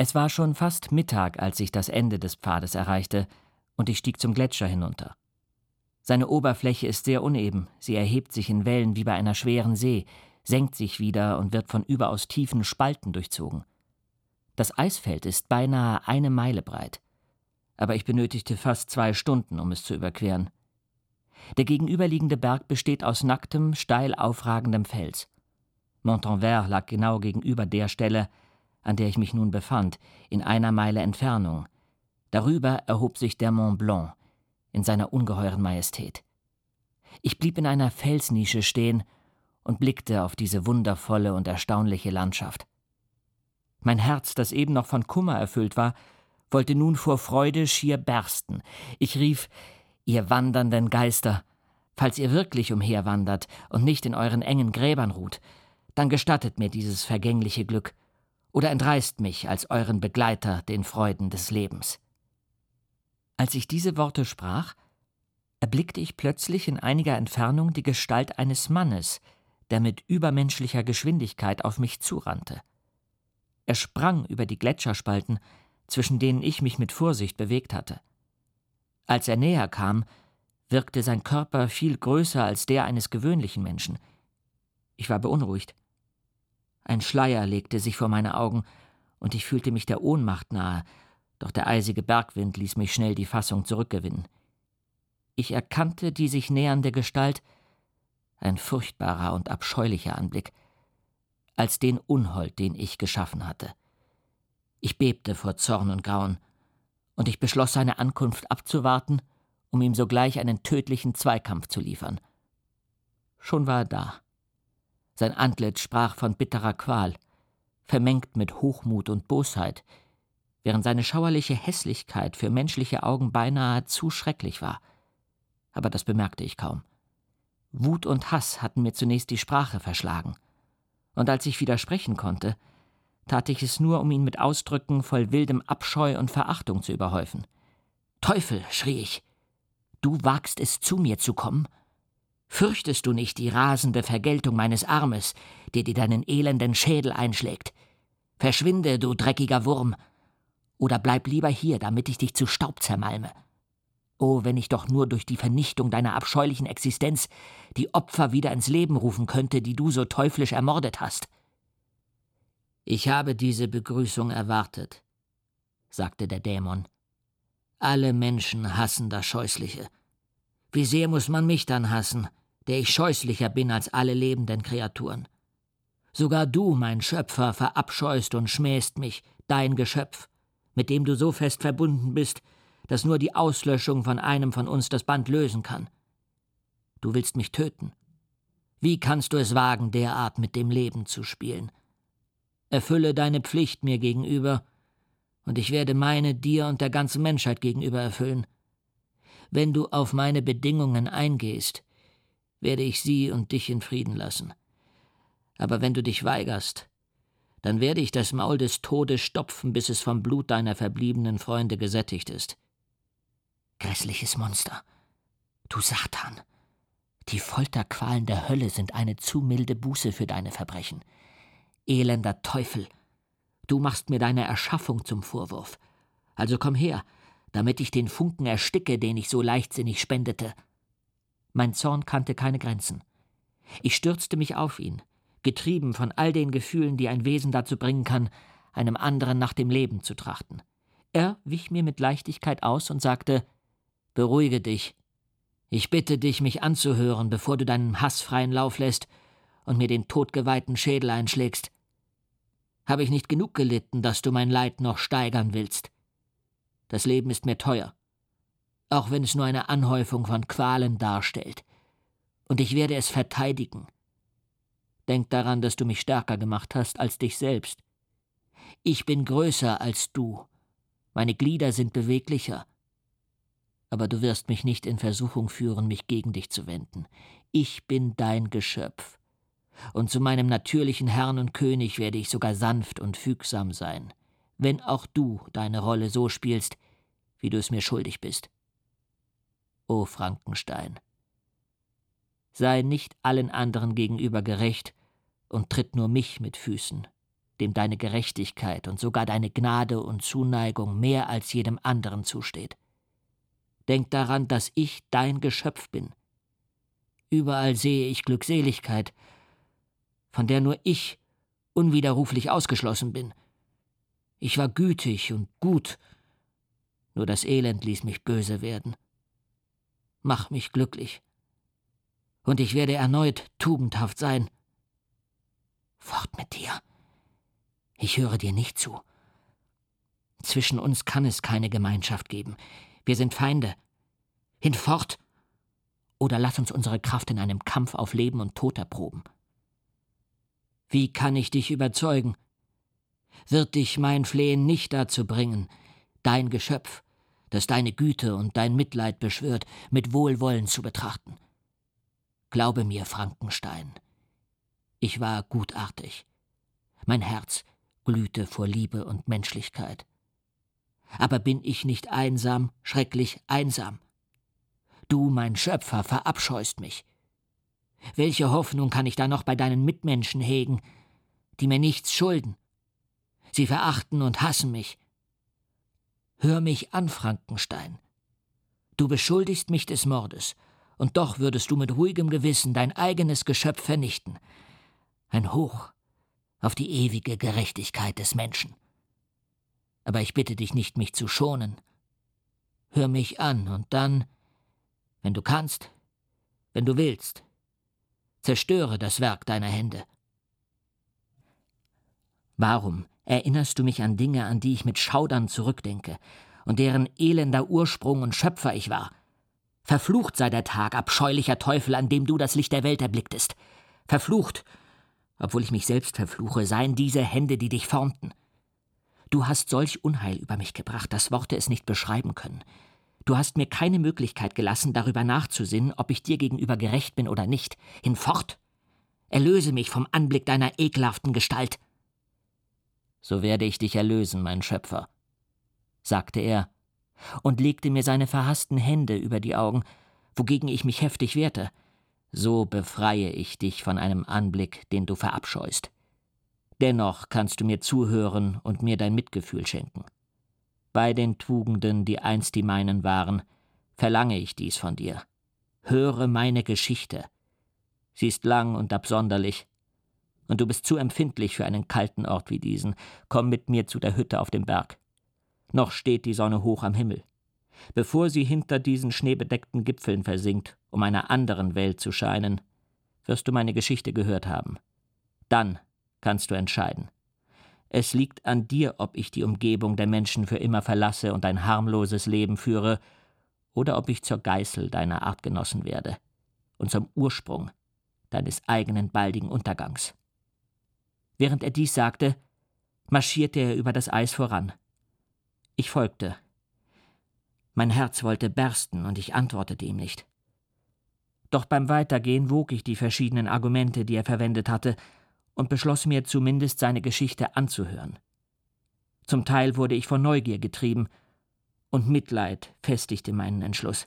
Es war schon fast Mittag, als ich das Ende des Pfades erreichte, und ich stieg zum Gletscher hinunter. Seine Oberfläche ist sehr uneben, sie erhebt sich in Wellen wie bei einer schweren See, senkt sich wieder und wird von überaus tiefen Spalten durchzogen. Das Eisfeld ist beinahe 1 Meile breit, aber ich benötigte fast 2 Stunden, um es zu überqueren. Der gegenüberliegende Berg besteht aus nacktem, steil aufragendem Fels. Montanvert lag genau gegenüber der Stelle, an der ich mich nun befand, in 1 Meile Entfernung. Darüber erhob sich der Mont Blanc in seiner ungeheuren Majestät. Ich blieb in einer Felsnische stehen und blickte auf diese wundervolle und erstaunliche Landschaft. Mein Herz, das eben noch von Kummer erfüllt war, wollte nun vor Freude schier bersten. Ich rief: »Ihr wandernden Geister, falls ihr wirklich umherwandert und nicht in euren engen Gräbern ruht, dann gestattet mir dieses vergängliche Glück oder entreißt mich als euren Begleiter den Freuden des Lebens.« Als ich diese Worte sprach, erblickte ich plötzlich in einiger Entfernung die Gestalt eines Mannes, der mit übermenschlicher Geschwindigkeit auf mich zurannte. Er sprang über die Gletscherspalten, zwischen denen ich mich mit Vorsicht bewegt hatte. Als er näher kam, wirkte sein Körper viel größer als der eines gewöhnlichen Menschen. Ich war beunruhigt. Ein Schleier legte sich vor meine Augen, und ich fühlte mich der Ohnmacht nahe, doch der eisige Bergwind ließ mich schnell die Fassung zurückgewinnen. Ich erkannte die sich nähernde Gestalt, ein furchtbarer und abscheulicher Anblick, als den Unhold, den ich geschaffen hatte. Ich bebte vor Zorn und Grauen, und ich beschloss, seine Ankunft abzuwarten, um ihm sogleich einen tödlichen Zweikampf zu liefern. Schon war er da. Sein Antlitz sprach von bitterer Qual, vermengt mit Hochmut und Bosheit, während seine schauerliche Hässlichkeit für menschliche Augen beinahe zu schrecklich war. Aber das bemerkte ich kaum. Wut und Hass hatten mir zunächst die Sprache verschlagen, und als ich widersprechen konnte, tat ich es nur, um ihn mit Ausdrücken voll wildem Abscheu und Verachtung zu überhäufen. »Teufel«, schrie ich, »du wagst es, zu mir zu kommen? Fürchtest du nicht die rasende Vergeltung meines Armes, der dir deinen elenden Schädel einschlägt? Verschwinde, du dreckiger Wurm, oder bleib lieber hier, damit ich dich zu Staub zermalme. Oh, wenn ich doch nur durch die Vernichtung deiner abscheulichen Existenz die Opfer wieder ins Leben rufen könnte, die du so teuflisch ermordet hast.« »Ich habe diese Begrüßung erwartet«, sagte der Dämon. »Alle Menschen hassen das Scheußliche. Wie sehr muss man mich dann hassen, der ich scheußlicher bin als alle lebenden Kreaturen? Sogar du, mein Schöpfer, verabscheust und schmähst mich, dein Geschöpf, mit dem du so fest verbunden bist, dass nur die Auslöschung von einem von uns das Band lösen kann. Du willst mich töten. Wie kannst du es wagen, derart mit dem Leben zu spielen? Erfülle deine Pflicht mir gegenüber, und ich werde meine dir und der ganzen Menschheit gegenüber erfüllen. Wenn du auf meine Bedingungen eingehst, werde ich sie und dich in Frieden lassen. Aber wenn du dich weigerst, dann werde ich das Maul des Todes stopfen, bis es vom Blut deiner verbliebenen Freunde gesättigt ist.« »Grässliches Monster! Du Satan! Die Folterqualen der Hölle sind eine zu milde Buße für deine Verbrechen. Elender Teufel! Du machst mir deine Erschaffung zum Vorwurf. Also komm her, damit ich den Funken ersticke, den ich so leichtsinnig spendete.« Mein Zorn kannte keine Grenzen. Ich stürzte mich auf ihn, getrieben von all den Gefühlen, die ein Wesen dazu bringen kann, einem anderen nach dem Leben zu trachten. Er wich mir mit Leichtigkeit aus und sagte: »Beruhige dich. Ich bitte dich, mich anzuhören, bevor du deinen Hass freien Lauf lässt und mir den todgeweihten Schädel einschlägst. Habe ich nicht genug gelitten, dass du mein Leid noch steigern willst? Das Leben ist mir teuer, auch wenn es nur eine Anhäufung von Qualen darstellt, und ich werde es verteidigen. Denk daran, dass du mich stärker gemacht hast als dich selbst. Ich bin größer als du, meine Glieder sind beweglicher. Aber du wirst mich nicht in Versuchung führen, mich gegen dich zu wenden. Ich bin dein Geschöpf, und zu meinem natürlichen Herrn und König werde ich sogar sanft und fügsam sein, wenn auch du deine Rolle so spielst, wie du es mir schuldig bist. O Frankenstein, sei nicht allen anderen gegenüber gerecht und tritt nur mich mit Füßen. dem deine Gerechtigkeit und sogar deine Gnade und Zuneigung mehr als jedem anderen zusteht. Denk daran, dass ich dein Geschöpf bin. Überall sehe ich Glückseligkeit, von der nur ich unwiderruflich ausgeschlossen bin. Ich war gütig und gut, nur das Elend ließ mich böse werden. Mach mich glücklich, und ich werde erneut tugendhaft sein. Fort mit dir. Ich höre dir nicht zu. Zwischen uns kann es keine Gemeinschaft geben. Wir sind Feinde. Hinfort! Oder lass uns unsere Kraft in einem Kampf auf Leben und Tod erproben. Wie kann ich dich überzeugen? Wird dich mein Flehen nicht dazu bringen, dein Geschöpf, das deine Güte und dein Mitleid beschwört, mit Wohlwollen zu betrachten? Glaube mir, Frankenstein, ich war gutartig. Mein Herz glühte vor Liebe und Menschlichkeit. Aber bin ich nicht einsam, schrecklich einsam? Du, mein Schöpfer, verabscheust mich. Welche Hoffnung kann ich da noch bei deinen Mitmenschen hegen, die mir nichts schulden? Sie verachten und hassen mich. Hör mich an, Frankenstein. Du beschuldigst mich des Mordes, und doch würdest du mit ruhigem Gewissen dein eigenes Geschöpf vernichten. Ein Hoch auf die ewige Gerechtigkeit des Menschen. Aber ich bitte dich nicht, mich zu schonen. Hör mich an, und dann, wenn du kannst, wenn du willst, zerstöre das Werk deiner Hände. Warum erinnerst du mich an Dinge, an die ich mit Schaudern zurückdenke und deren elender Ursprung und Schöpfer ich war? Verflucht sei der Tag, abscheulicher Teufel, an dem du das Licht der Welt erblicktest. Verflucht, obwohl ich mich selbst verfluche, seien diese Hände, die dich formten. Du hast solch Unheil über mich gebracht, dass Worte es nicht beschreiben können. Du hast mir keine Möglichkeit gelassen, darüber nachzusinnen, ob ich dir gegenüber gerecht bin oder nicht. Hinfort! Erlöse mich vom Anblick deiner ekelhaften Gestalt. So werde ich dich erlösen, mein Schöpfer, sagte er und legte mir seine verhassten Hände über die Augen, wogegen ich mich heftig wehrte. So befreie ich dich von einem Anblick, den du verabscheust. Dennoch kannst du mir zuhören und mir dein Mitgefühl schenken. Bei den Tugenden, die einst die meinen waren, verlange ich dies von dir. Höre meine Geschichte. Sie ist lang und absonderlich, und du bist zu empfindlich für einen kalten Ort wie diesen. Komm mit mir zu der Hütte auf dem Berg. Noch steht die Sonne hoch am Himmel. Bevor sie hinter diesen schneebedeckten Gipfeln versinkt, um einer anderen Welt zu scheinen, wirst du meine Geschichte gehört haben. Dann kannst du entscheiden. Es liegt an dir, ob ich die Umgebung der Menschen für immer verlasse und ein harmloses Leben führe, oder ob ich zur Geißel deiner Artgenossen werde und zum Ursprung deines eigenen baldigen Untergangs. Während er dies sagte, marschierte er über das Eis voran. Ich folgte. Mein Herz wollte bersten, und ich antwortete ihm nicht. Doch beim Weitergehen wog ich die verschiedenen Argumente, die er verwendet hatte, und beschloss mir zumindest seine Geschichte anzuhören. Zum Teil wurde ich von Neugier getrieben, und Mitleid festigte meinen Entschluss.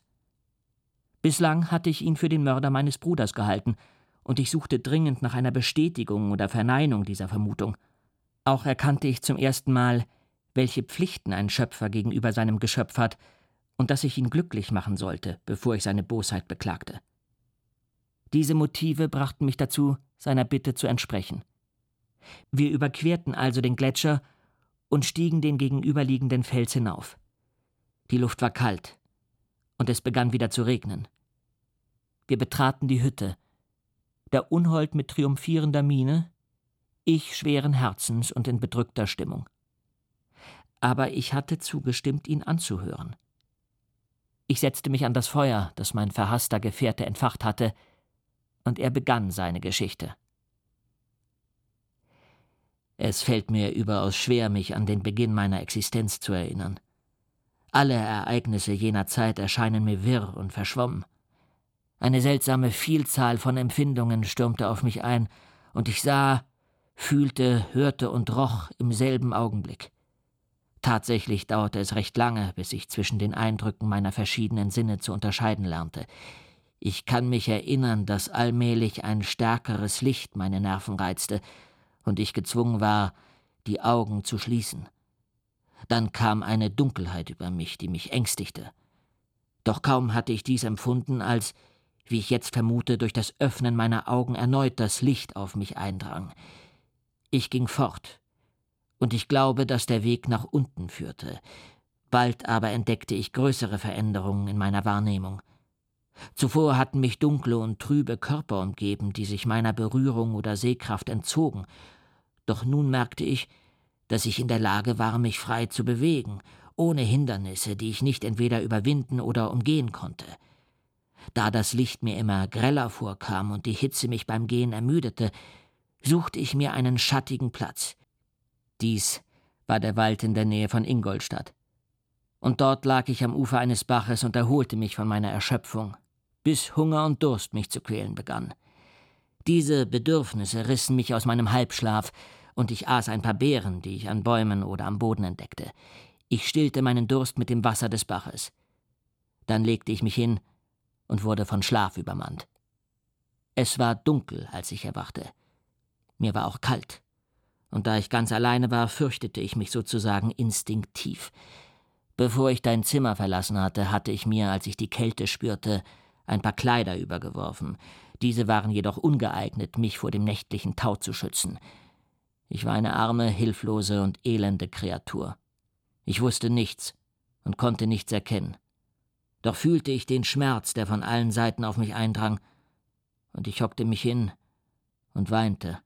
Bislang hatte ich ihn für den Mörder meines Bruders gehalten, und ich suchte dringend nach einer Bestätigung oder Verneinung dieser Vermutung. Auch erkannte ich zum ersten Mal, welche Pflichten ein Schöpfer gegenüber seinem Geschöpf hat, und dass ich ihn glücklich machen sollte, bevor ich seine Bosheit beklagte. Diese Motive brachten mich dazu, seiner Bitte zu entsprechen. Wir überquerten also den Gletscher und stiegen den gegenüberliegenden Fels hinauf. Die Luft war kalt, und es begann wieder zu regnen. Wir betraten die Hütte, der Unhold mit triumphierender Miene, ich schweren Herzens und in bedrückter Stimmung. Aber ich hatte zugestimmt, ihn anzuhören. Ich setzte mich an das Feuer, das mein verhasster Gefährte entfacht hatte, und er begann seine Geschichte. Es fällt mir überaus schwer, mich an den Beginn meiner Existenz zu erinnern. Alle Ereignisse jener Zeit erscheinen mir wirr und verschwommen. Eine seltsame Vielzahl von Empfindungen stürmte auf mich ein, und ich sah, fühlte, hörte und roch im selben Augenblick. Tatsächlich dauerte es recht lange, bis ich zwischen den Eindrücken meiner verschiedenen Sinne zu unterscheiden lernte. Ich kann mich erinnern, dass allmählich ein stärkeres Licht meine Nerven reizte und ich gezwungen war, die Augen zu schließen. Dann kam eine Dunkelheit über mich, die mich ängstigte. Doch kaum hatte ich dies empfunden, als, wie ich jetzt vermute, durch das Öffnen meiner Augen erneut das Licht auf mich eindrang. Ich ging fort, und ich glaube, dass der Weg nach unten führte. Bald aber entdeckte ich größere Veränderungen in meiner Wahrnehmung. Zuvor hatten mich dunkle und trübe Körper umgeben, die sich meiner Berührung oder Sehkraft entzogen. Doch nun merkte ich, dass ich in der Lage war, mich frei zu bewegen, ohne Hindernisse, die ich nicht entweder überwinden oder umgehen konnte. Da das Licht mir immer greller vorkam und die Hitze mich beim Gehen ermüdete, suchte ich mir einen schattigen Platz. Dies war der Wald in der Nähe von Ingolstadt. Und dort lag ich am Ufer eines Baches und erholte mich von meiner Erschöpfung, bis Hunger und Durst mich zu quälen begannen. Diese Bedürfnisse rissen mich aus meinem Halbschlaf, und ich aß ein paar Beeren, die ich an Bäumen oder am Boden entdeckte. Ich stillte meinen Durst mit dem Wasser des Baches. Dann legte ich mich hin und wurde von Schlaf übermannt. Es war dunkel, als ich erwachte. Mir war auch kalt, und da ich ganz alleine war, fürchtete ich mich sozusagen instinktiv. Bevor ich dein Zimmer verlassen hatte, hatte ich mir, als ich die Kälte spürte, ein paar Kleider übergeworfen. Diese waren jedoch ungeeignet, mich vor dem nächtlichen Tau zu schützen. Ich war eine arme, hilflose und elende Kreatur. Ich wusste nichts und konnte nichts erkennen. Doch fühlte ich den Schmerz, der von allen Seiten auf mich eindrang, und ich hockte mich hin und weinte.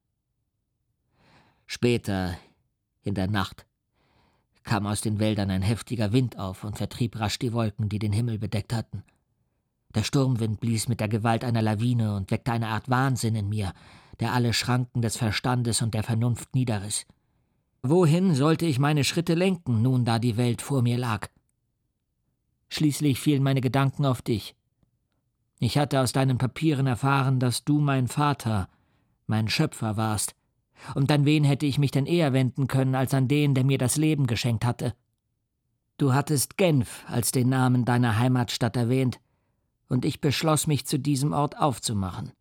Später, in der Nacht, kam aus den Wäldern ein heftiger Wind auf und vertrieb rasch die Wolken, die den Himmel bedeckt hatten. Der Sturmwind blies mit der Gewalt einer Lawine und weckte eine Art Wahnsinn in mir, der alle Schranken des Verstandes und der Vernunft niederriss. Wohin sollte ich meine Schritte lenken, nun da die Welt vor mir lag? Schließlich fielen meine Gedanken auf dich. Ich hatte aus deinen Papieren erfahren, dass du mein Vater, mein Schöpfer warst. Und an wen hätte ich mich denn eher wenden können, als an den, der mir das Leben geschenkt hatte? Du hattest Genf als den Namen deiner Heimatstadt erwähnt, und ich beschloss mich zu diesem Ort aufzumachen.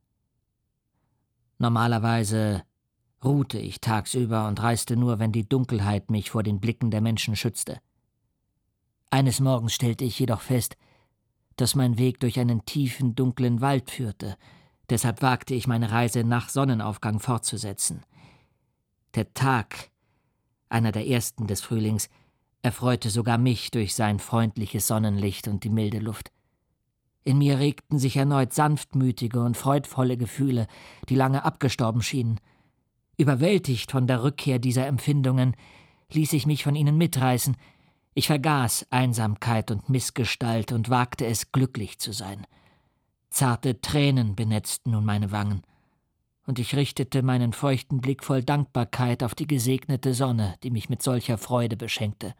Normalerweise ruhte ich tagsüber und reiste nur, wenn die Dunkelheit mich vor den Blicken der Menschen schützte. Eines Morgens stellte ich jedoch fest, dass mein Weg durch einen tiefen, dunklen Wald führte. Deshalb wagte ich meine Reise nach Sonnenaufgang fortzusetzen. Der Tag, einer der ersten des Frühlings, erfreute sogar mich durch sein freundliches Sonnenlicht und die milde Luft. In mir regten sich erneut sanftmütige und freudvolle Gefühle, die lange abgestorben schienen. Überwältigt von der Rückkehr dieser Empfindungen, ließ ich mich von ihnen mitreißen. Ich vergaß Einsamkeit und Missgestalt und wagte es, glücklich zu sein. Zarte Tränen benetzten nun meine Wangen, und ich richtete meinen feuchten Blick voll Dankbarkeit auf die gesegnete Sonne, die mich mit solcher Freude beschenkte.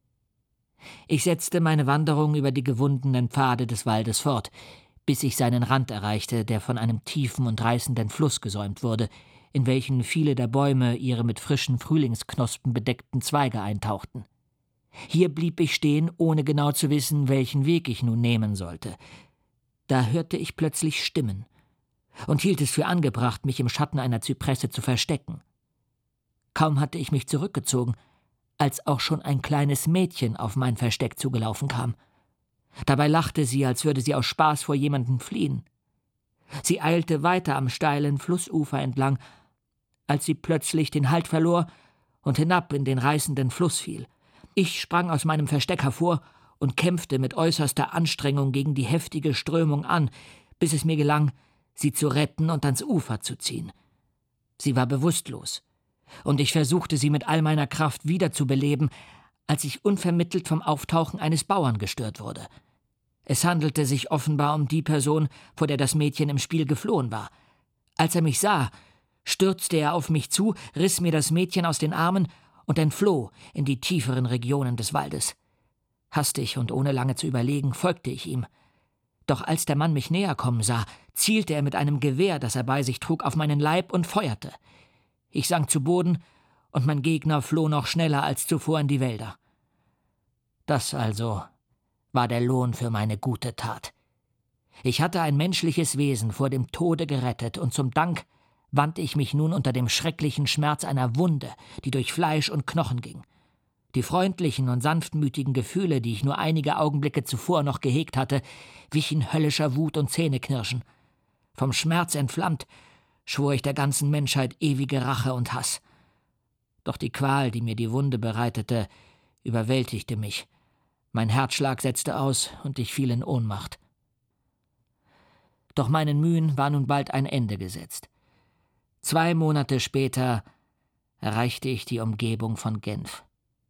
Ich setzte meine Wanderung über die gewundenen Pfade des Waldes fort, bis ich seinen Rand erreichte, der von einem tiefen und reißenden Fluss gesäumt wurde, in welchen viele der Bäume ihre mit frischen Frühlingsknospen bedeckten Zweige eintauchten. Hier blieb ich stehen, ohne genau zu wissen, welchen Weg ich nun nehmen sollte. Da hörte ich plötzlich Stimmen und hielt es für angebracht, mich im Schatten einer Zypresse zu verstecken. Kaum hatte ich mich zurückgezogen, als auch schon ein kleines Mädchen auf mein Versteck zugelaufen kam. Dabei lachte sie, als würde sie aus Spaß vor jemandem fliehen. Sie eilte weiter am steilen Flussufer entlang, als sie plötzlich den Halt verlor und hinab in den reißenden Fluss fiel. Ich sprang aus meinem Versteck hervor und kämpfte mit äußerster Anstrengung gegen die heftige Strömung an, bis es mir gelang, sie zu retten und ans Ufer zu ziehen. Sie war bewusstlos, und ich versuchte, sie mit all meiner Kraft wiederzubeleben, als ich unvermittelt vom Auftauchen eines Bauern gestört wurde. Es handelte sich offenbar um die Person, vor der das Mädchen im Spiel geflohen war. Als er mich sah, stürzte er auf mich zu, riss mir das Mädchen aus den Armen und entfloh in die tieferen Regionen des Waldes. Hastig und ohne lange zu überlegen, folgte ich ihm. Doch als der Mann mich näher kommen sah, zielte er mit einem Gewehr, das er bei sich trug, auf meinen Leib und feuerte. Ich sank zu Boden, und mein Gegner floh noch schneller als zuvor in die Wälder. Das also war der Lohn für meine gute Tat. Ich hatte ein menschliches Wesen vor dem Tode gerettet und zum Dank wand ich mich nun unter dem schrecklichen Schmerz einer Wunde, die durch Fleisch und Knochen ging. Die freundlichen und sanftmütigen Gefühle, die ich nur einige Augenblicke zuvor noch gehegt hatte, wichen höllischer Wut und Zähneknirschen. Vom Schmerz entflammt, schwor ich der ganzen Menschheit ewige Rache und Hass. Doch die Qual, die mir die Wunde bereitete, überwältigte mich. Mein Herzschlag setzte aus und ich fiel in Ohnmacht. Doch meinen Mühen war nun bald ein Ende gesetzt. 2 Monate später erreichte ich die Umgebung von Genf.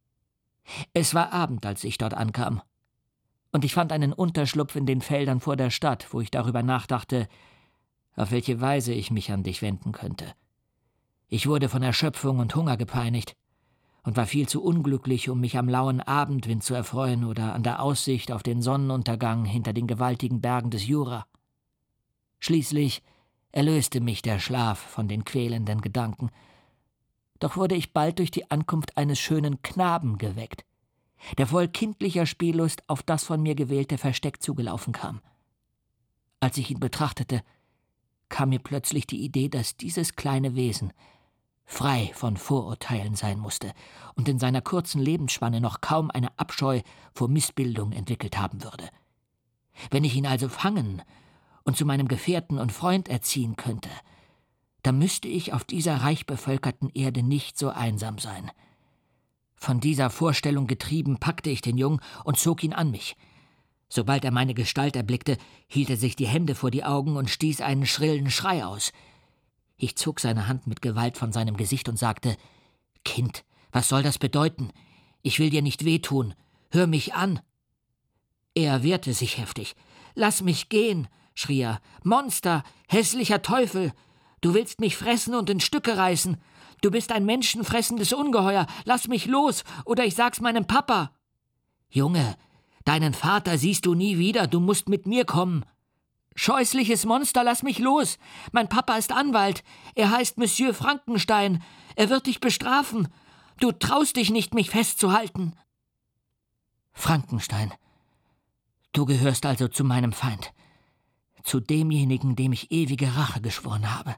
Es war Abend, als ich dort ankam, und ich fand einen Unterschlupf in den Feldern vor der Stadt, wo ich darüber nachdachte, auf welche Weise ich mich an dich wenden könnte. Ich wurde von Erschöpfung und Hunger gepeinigt und war viel zu unglücklich, um mich am lauen Abendwind zu erfreuen oder an der Aussicht auf den Sonnenuntergang hinter den gewaltigen Bergen des Jura. Schließlich erlöste mich der Schlaf von den quälenden Gedanken. Doch wurde ich bald durch die Ankunft eines schönen Knaben geweckt, der voll kindlicher Spiellust auf das von mir gewählte Versteck zugelaufen kam. Als ich ihn betrachtete, kam mir plötzlich die Idee, dass dieses kleine Wesen frei von Vorurteilen sein musste und in seiner kurzen Lebensspanne noch kaum eine Abscheu vor Missbildung entwickelt haben würde. Wenn ich ihn also fangen und zu meinem Gefährten und Freund erziehen könnte, dann müsste ich auf dieser reich bevölkerten Erde nicht so einsam sein. Von dieser Vorstellung getrieben, packte ich den Jungen und zog ihn an mich. Sobald er meine Gestalt erblickte, hielt er sich die Hände vor die Augen und stieß einen schrillen Schrei aus. Ich zog seine Hand mit Gewalt von seinem Gesicht und sagte: »Kind, was soll das bedeuten? Ich will dir nicht wehtun. Hör mich an!« Er wehrte sich heftig. »Lass mich gehen«, schrie er. »Monster, hässlicher Teufel! Du willst mich fressen und in Stücke reißen. Du bist ein menschenfressendes Ungeheuer. Lass mich los, oder ich sag's meinem Papa.« »Junge, deinen Vater siehst du nie wieder. Du musst mit mir kommen.« »Scheußliches Monster, lass mich los. Mein Papa ist Anwalt. Er heißt Monsieur Frankenstein. Er wird dich bestrafen. Du traust dich nicht, mich festzuhalten.« »Frankenstein, du gehörst also zu meinem Feind, zu demjenigen, dem ich ewige Rache geschworen habe.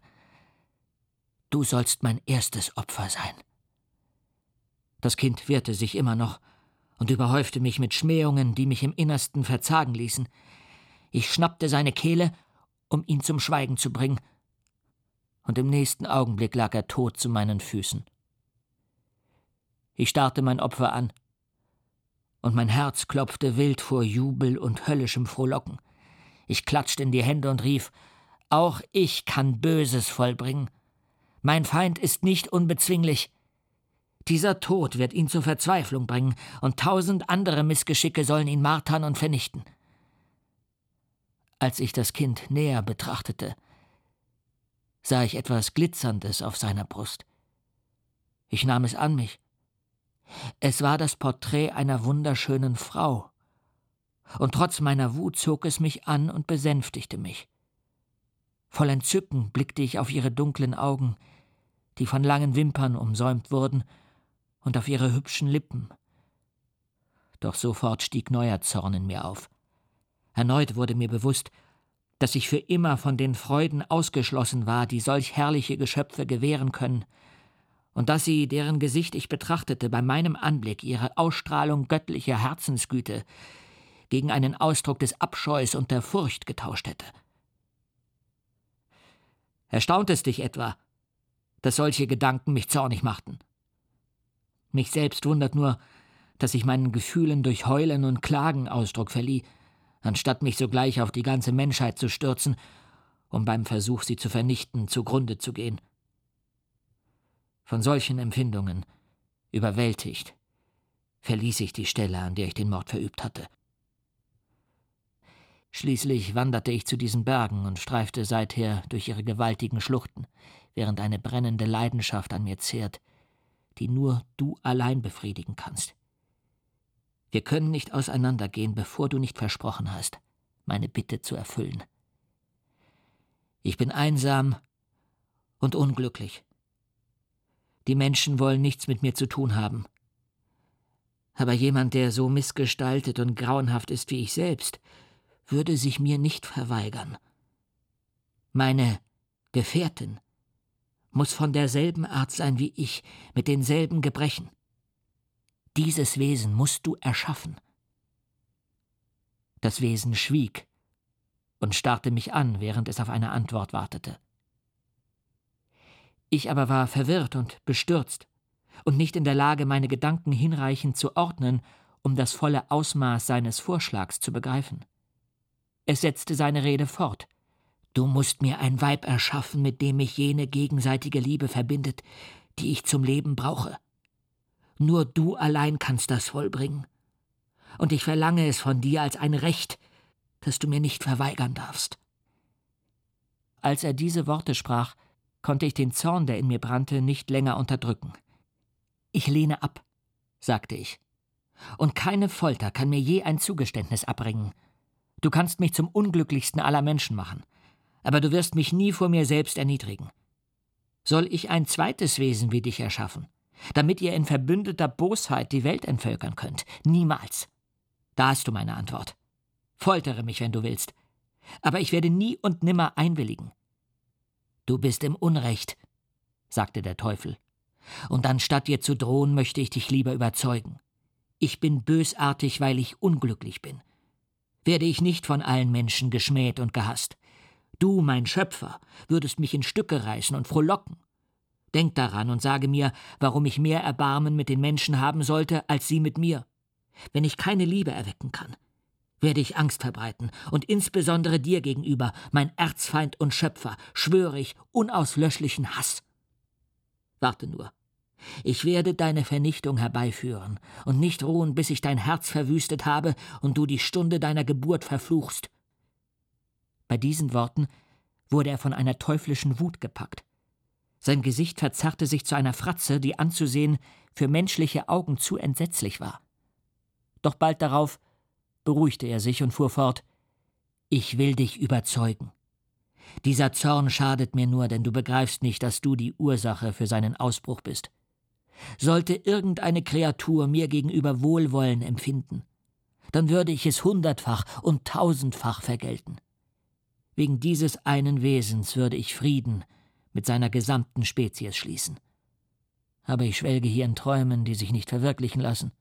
Du sollst mein erstes Opfer sein.« Das Kind wehrte sich immer noch und überhäufte mich mit Schmähungen, die mich im Innersten verzagen ließen. Ich schnappte seine Kehle, um ihn zum Schweigen zu bringen, und im nächsten Augenblick lag er tot zu meinen Füßen. Ich starrte mein Opfer an, und mein Herz klopfte wild vor Jubel und höllischem Frohlocken. Ich klatschte in die Hände und rief: »Auch ich kann Böses vollbringen. Mein Feind ist nicht unbezwinglich. Dieser Tod wird ihn zur Verzweiflung bringen, und 1000 andere Missgeschicke sollen ihn martern und vernichten.« Als ich das Kind näher betrachtete, sah ich etwas Glitzerndes auf seiner Brust. Ich nahm es an mich. Es war das Porträt einer wunderschönen Frau, und trotz meiner Wut zog es mich an und besänftigte mich. Voll Entzücken blickte ich auf ihre dunklen Augen, die von langen Wimpern umsäumt wurden, und auf ihre hübschen Lippen. Doch sofort stieg neuer Zorn in mir auf. Erneut wurde mir bewusst, dass ich für immer von den Freuden ausgeschlossen war, die solch herrliche Geschöpfe gewähren können, und dass sie, deren Gesicht ich betrachtete, bei meinem Anblick ihre Ausstrahlung göttlicher Herzensgüte gegen einen Ausdruck des Abscheus und der Furcht getauscht hätte. Erstaunt es dich etwa, dass solche Gedanken mich zornig machten? Mich selbst wundert nur, dass ich meinen Gefühlen durch Heulen und Klagen Ausdruck verlieh, anstatt mich sogleich auf die ganze Menschheit zu stürzen, um beim Versuch, sie zu vernichten, zugrunde zu gehen. Von solchen Empfindungen, überwältigt, verließ ich die Stelle, an der ich den Mord verübt hatte. Schließlich wanderte ich zu diesen Bergen und streifte seither durch ihre gewaltigen Schluchten, während eine brennende Leidenschaft an mir zehrt, die nur du allein befriedigen kannst. Wir können nicht auseinandergehen, bevor du nicht versprochen hast, meine Bitte zu erfüllen. Ich bin einsam und unglücklich. Die Menschen wollen nichts mit mir zu tun haben. Aber jemand, der so missgestaltet und grauenhaft ist wie ich selbst, würde sich mir nicht verweigern. Meine Gefährtin muss von derselben Art sein wie ich, mit denselben Gebrechen. Dieses Wesen musst du erschaffen. Das Wesen schwieg und starrte mich an, während es auf eine Antwort wartete. Ich aber war verwirrt und bestürzt und nicht in der Lage, meine Gedanken hinreichend zu ordnen, um das volle Ausmaß seines Vorschlags zu begreifen. Es setzte seine Rede fort. »Du musst mir ein Weib erschaffen, mit dem mich jene gegenseitige Liebe verbindet, die ich zum Leben brauche. Nur du allein kannst das vollbringen. Und ich verlange es von dir als ein Recht, das du mir nicht verweigern darfst.« Als er diese Worte sprach, konnte ich den Zorn, der in mir brannte, nicht länger unterdrücken. »Ich lehne ab«, sagte ich, »und keine Folter kann mir je ein Zugeständnis abbringen. Du kannst mich zum unglücklichsten aller Menschen machen, aber du wirst mich nie vor mir selbst erniedrigen. Soll ich ein zweites Wesen wie dich erschaffen, damit ihr in verbündeter Bosheit die Welt entvölkern könnt? Niemals. Da hast du meine Antwort. Foltere mich, wenn du willst, aber ich werde nie und nimmer einwilligen.« »Du bist im Unrecht«, sagte der Teufel, »und anstatt dir zu drohen, möchte ich dich lieber überzeugen. Ich bin bösartig, weil ich unglücklich bin. Werde ich nicht von allen Menschen geschmäht und gehasst. Du, mein Schöpfer, würdest mich in Stücke reißen und frohlocken. Denk daran und sage mir, warum ich mehr Erbarmen mit den Menschen haben sollte, als sie mit mir. Wenn ich keine Liebe erwecken kann, werde ich Angst verbreiten, und insbesondere dir gegenüber, mein Erzfeind und Schöpfer, schwöre ich unauslöschlichen Hass. Warte nur. Ich werde deine Vernichtung herbeiführen und nicht ruhen, bis ich dein Herz verwüstet habe und du die Stunde deiner Geburt verfluchst.« Bei diesen Worten wurde er von einer teuflischen Wut gepackt. Sein Gesicht verzerrte sich zu einer Fratze, die anzusehen für menschliche Augen zu entsetzlich war. Doch bald darauf beruhigte er sich und fuhr fort: »Ich will dich überzeugen. Dieser Zorn schadet mir nur, denn du begreifst nicht, dass du die Ursache für seinen Ausbruch bist. Sollte irgendeine Kreatur mir gegenüber Wohlwollen empfinden, dann würde ich es 100-fach und 1000-fach vergelten. Wegen dieses einen Wesens würde ich Frieden mit seiner gesamten Spezies schließen. Aber ich schwelge hier in Träumen, die sich nicht verwirklichen lassen.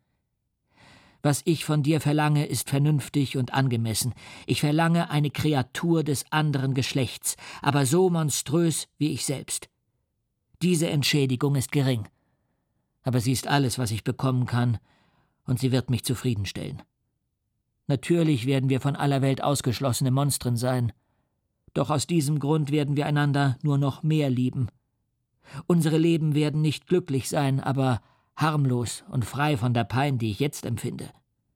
Was ich von dir verlange, ist vernünftig und angemessen. Ich verlange eine Kreatur des anderen Geschlechts, aber so monströs wie ich selbst. Diese Entschädigung ist gering, aber sie ist alles, was ich bekommen kann, und sie wird mich zufriedenstellen. Natürlich werden wir von aller Welt ausgeschlossene Monstren sein, doch aus diesem Grund werden wir einander nur noch mehr lieben. Unsere Leben werden nicht glücklich sein, aber harmlos und frei von der Pein, die ich jetzt empfinde.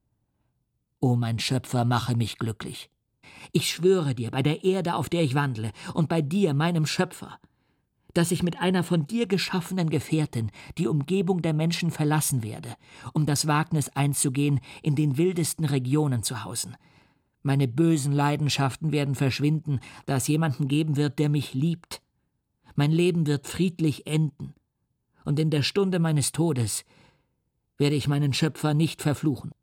O mein Schöpfer, mache mich glücklich. Ich schwöre dir bei der Erde, auf der ich wandle, und bei dir, meinem Schöpfer, dass ich mit einer von dir geschaffenen Gefährtin die Umgebung der Menschen verlassen werde, um das Wagnis einzugehen, in den wildesten Regionen zu hausen. Meine bösen Leidenschaften werden verschwinden, da es jemanden geben wird, der mich liebt. Mein Leben wird friedlich enden, und in der Stunde meines Todes werde ich meinen Schöpfer nicht verfluchen.«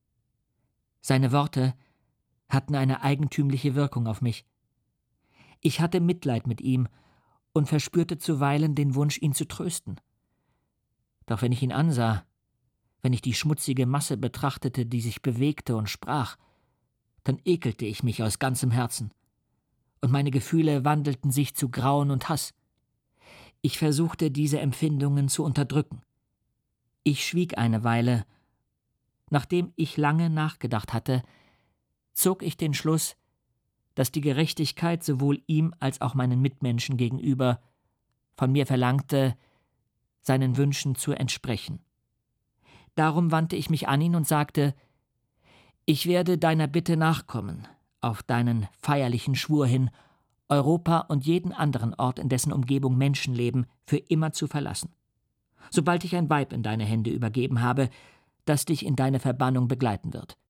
Seine Worte hatten eine eigentümliche Wirkung auf mich. Ich hatte Mitleid mit ihm und verspürte zuweilen den Wunsch, ihn zu trösten. Doch wenn ich ihn ansah, wenn ich die schmutzige Masse betrachtete, die sich bewegte und sprach, dann ekelte ich mich aus ganzem Herzen, und meine Gefühle wandelten sich zu Grauen und Hass. Ich versuchte, diese Empfindungen zu unterdrücken. Ich schwieg eine Weile. Nachdem ich lange nachgedacht hatte, zog ich den Schluss, dass die Gerechtigkeit sowohl ihm als auch meinen Mitmenschen gegenüber von mir verlangte, seinen Wünschen zu entsprechen. Darum wandte ich mich an ihn und sagte: »Ich werde deiner Bitte nachkommen, auf deinen feierlichen Schwur hin, Europa und jeden anderen Ort, in dessen Umgebung Menschen leben, für immer zu verlassen. Sobald ich ein Weib in deine Hände übergeben habe, das dich in deine Verbannung begleiten wird.